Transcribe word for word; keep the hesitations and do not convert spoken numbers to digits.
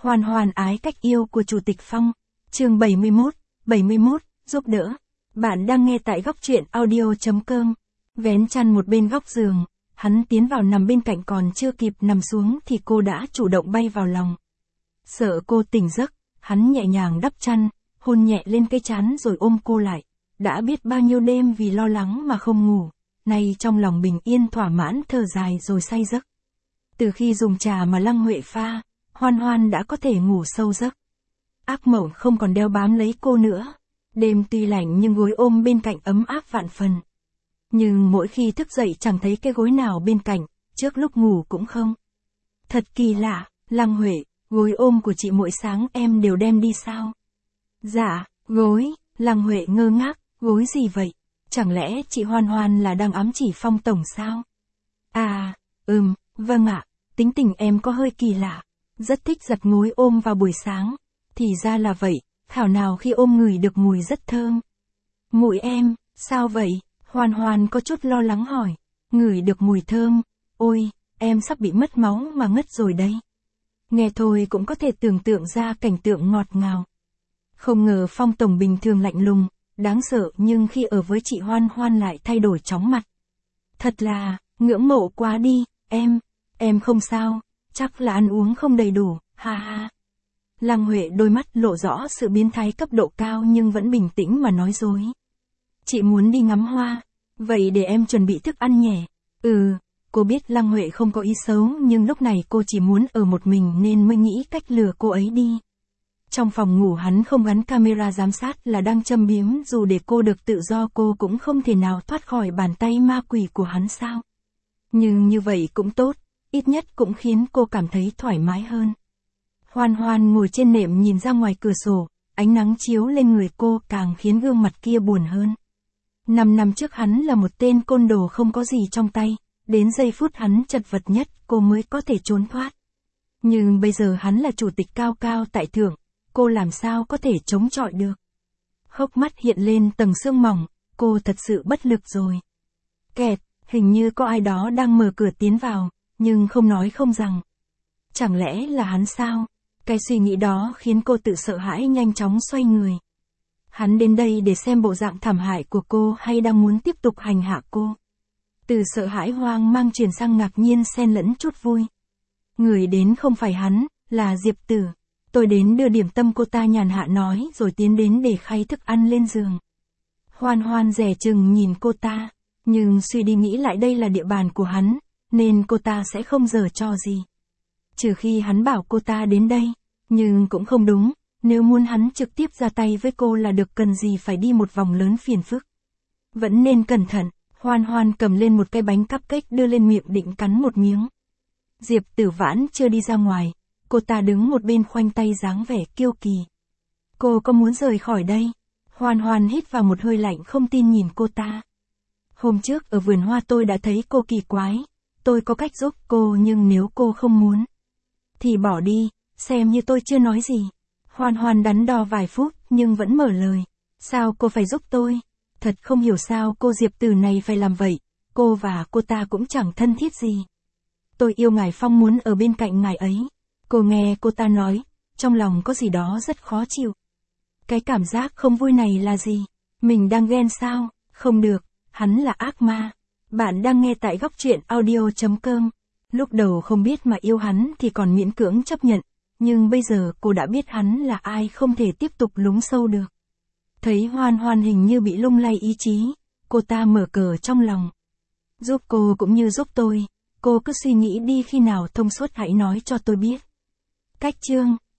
Hoan hoan ái cách yêu của Chủ tịch Phong. Chương bảy mươi mốt, bảy mươi mốt, giúp đỡ. Bạn đang nghe tại góc truyện audio chấm com. Vén chăn một bên góc giường, hắn tiến vào nằm bên cạnh, còn chưa kịp nằm xuống thì cô đã chủ động bay vào lòng. Sợ cô tỉnh giấc, hắn nhẹ nhàng đắp chăn, hôn nhẹ lên cái trán rồi ôm cô lại. Đã biết bao nhiêu đêm vì lo lắng mà không ngủ, nay trong lòng bình yên thỏa mãn thở dài rồi say giấc. Từ khi dùng trà mà Lăng Huệ pha, Hoan Hoan đã có thể ngủ sâu giấc. Ác mộng không còn đeo bám lấy cô nữa. Đêm tuy lạnh nhưng gối ôm bên cạnh ấm áp vạn phần. Nhưng mỗi khi thức dậy chẳng thấy cái gối nào bên cạnh, trước lúc ngủ cũng không. Thật kỳ lạ, Lăng Huệ, gối ôm của chị mỗi sáng em đều đem đi sao? Dạ, gối, Lăng Huệ ngơ ngác, gối gì vậy? Chẳng lẽ chị Hoan Hoan là đang ám chỉ Phong tổng sao? À, ừm, vâng ạ, tính tình em có hơi kỳ lạ. Rất thích giặt gối ôm vào buổi sáng. Thì ra là vậy, thảo nào khi ôm ngửi được mùi rất thơm. Mũi em, sao vậy? Hoan Hoan có chút lo lắng hỏi. Ngửi được mùi thơm, ôi, em sắp bị mất máu mà ngất rồi đấy. Nghe thôi cũng có thể tưởng tượng ra cảnh tượng ngọt ngào. Không ngờ Phong tổng bình thường lạnh lùng, đáng sợ, nhưng khi ở với chị Hoan Hoan lại thay đổi chóng mặt. Thật là, ngưỡng mộ quá đi, em, em không sao, chắc là ăn uống không đầy đủ, ha ha. Lăng Huệ đôi mắt lộ rõ sự biến thái cấp độ cao nhưng vẫn bình tĩnh mà nói dối. Chị muốn đi ngắm hoa, vậy để em chuẩn bị thức ăn nhé. Ừ, cô biết Lăng Huệ không có ý xấu nhưng lúc này cô chỉ muốn ở một mình nên mới nghĩ cách lừa cô ấy đi. Trong phòng ngủ hắn không gắn camera giám sát là đang châm biếm, dù để cô được tự do cô cũng không thể nào thoát khỏi bàn tay ma quỷ của hắn sao. Nhưng như vậy cũng tốt, ít nhất cũng khiến cô cảm thấy thoải mái hơn. Hoan Hoan ngồi trên nệm nhìn ra ngoài cửa sổ, ánh nắng chiếu lên người cô càng khiến gương mặt kia buồn hơn. Năm năm trước hắn là một tên côn đồ không có gì trong tay, đến giây phút hắn chật vật nhất cô mới có thể trốn thoát. Nhưng bây giờ hắn là chủ tịch cao cao tại thượng, cô làm sao có thể chống chọi được. Hốc mắt hiện lên tầng sương mỏng, cô thật sự bất lực rồi. Kẹt, hình như có ai đó đang mở cửa tiến vào, nhưng không nói không rằng. Chẳng lẽ là hắn sao? Cái suy nghĩ đó khiến cô tự sợ hãi nhanh chóng xoay người. Hắn đến đây để xem bộ dạng thảm hại của cô hay đang muốn tiếp tục hành hạ cô? Từ sợ hãi hoang mang chuyển sang ngạc nhiên xen lẫn chút vui. Người đến không phải hắn, là Diệp Tử. Tôi đến đưa điểm tâm, cô ta nhàn hạ nói rồi tiến đến để khay thức ăn lên giường. Hoan Hoan dè chừng nhìn cô ta, nhưng suy đi nghĩ lại đây là địa bàn của hắn, nên cô ta sẽ không giở trò gì. Trừ khi hắn bảo cô ta đến đây, nhưng cũng không đúng, nếu muốn hắn trực tiếp ra tay với cô là được, cần gì phải đi một vòng lớn phiền phức. Vẫn nên cẩn thận. Hoan Hoan cầm lên một cái bánh cupcake đưa lên miệng định cắn một miếng. Diệp Tử Vãn chưa đi ra ngoài, cô ta đứng một bên khoanh tay dáng vẻ kiêu kỳ. Cô có muốn rời khỏi đây? Hoan Hoan hít vào một hơi lạnh không tin nhìn cô ta. Hôm trước ở vườn hoa tôi đã thấy cô kỳ quái, tôi có cách giúp cô, nhưng nếu cô không muốn thì bỏ đi, xem như tôi chưa nói gì. Hoan Hoan đắn đo vài phút nhưng vẫn mở lời. Sao cô phải giúp tôi? Thật không hiểu sao cô Diệp Tử này phải làm vậy, cô và cô ta cũng chẳng thân thiết gì. Tôi yêu ngài Phong, muốn ở bên cạnh ngài ấy. Cô nghe cô ta nói, trong lòng có gì đó rất khó chịu. Cái cảm giác không vui này là gì? Mình đang ghen sao? Không được, hắn là ác ma. Bạn đang nghe tại góc truyện audio chấm com. Lúc đầu không biết mà yêu hắn thì còn miễn cưỡng chấp nhận, nhưng bây giờ cô đã biết hắn là ai, không thể tiếp tục lún sâu được. Thấy Hoan Hoan hình như bị lung lay ý chí, cô ta mở cờ trong lòng. Giúp cô cũng như giúp tôi, cô cứ suy nghĩ đi, khi nào thông suốt hãy nói cho tôi biết. Cách chương